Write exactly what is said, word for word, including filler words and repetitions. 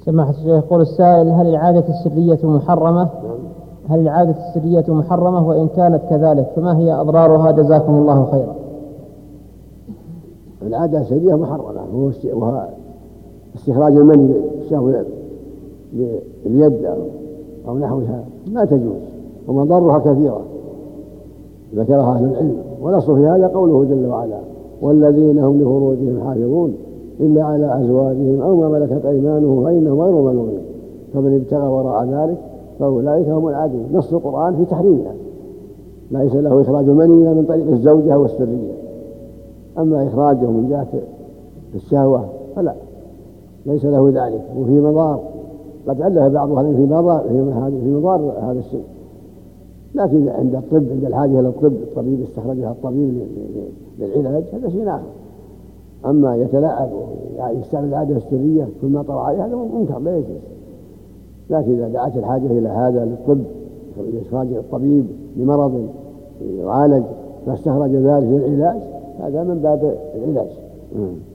سماحة الشيخ يقول السائل: هل العادة السرية محرمة؟ هل العادة السرية محرمة؟ وإن كانت كذلك فما هي أضرارها؟ جزاكم الله خيرا. العادة السرية محرمة، وهو استخراج المني الشهوة باليد أو نحوها ما تجوز، ومضارها كثيرة ذكرها أهل العلم. ونص في هذا قوله جل وعلا: والذين هم لفروجهم حافظون إلا على أزواجهم أو ما ملكت أيمانهم فإنهم غير ملومين فمن ابتغى وراء ذلك فأولئك هم العادون. نص القرآن في تحريمها، ليس له إخراج المني من طريق الزوجة والسرية. أما إخراجه من جهة الشهوة فلا، ليس له ذلك. وفي مضار قد علّه بعض أهل في مضار في مضار هذا الشيء، لكن عند الطب، عند الحاجة إلى الطب، الطبيب استخرجها الطبيب للعلاج، هذا شيء آخر. أما يتلاعب ويستعمل العادة السرية كل ما طرأ عليه هذا منكر لا يجوز. لكن إذا دعت الحاجة إلى هذا للطب، إخراج الطبيب لمرض يعالج فاستخرج ذلك للعلاج، هذا من باب العلاج.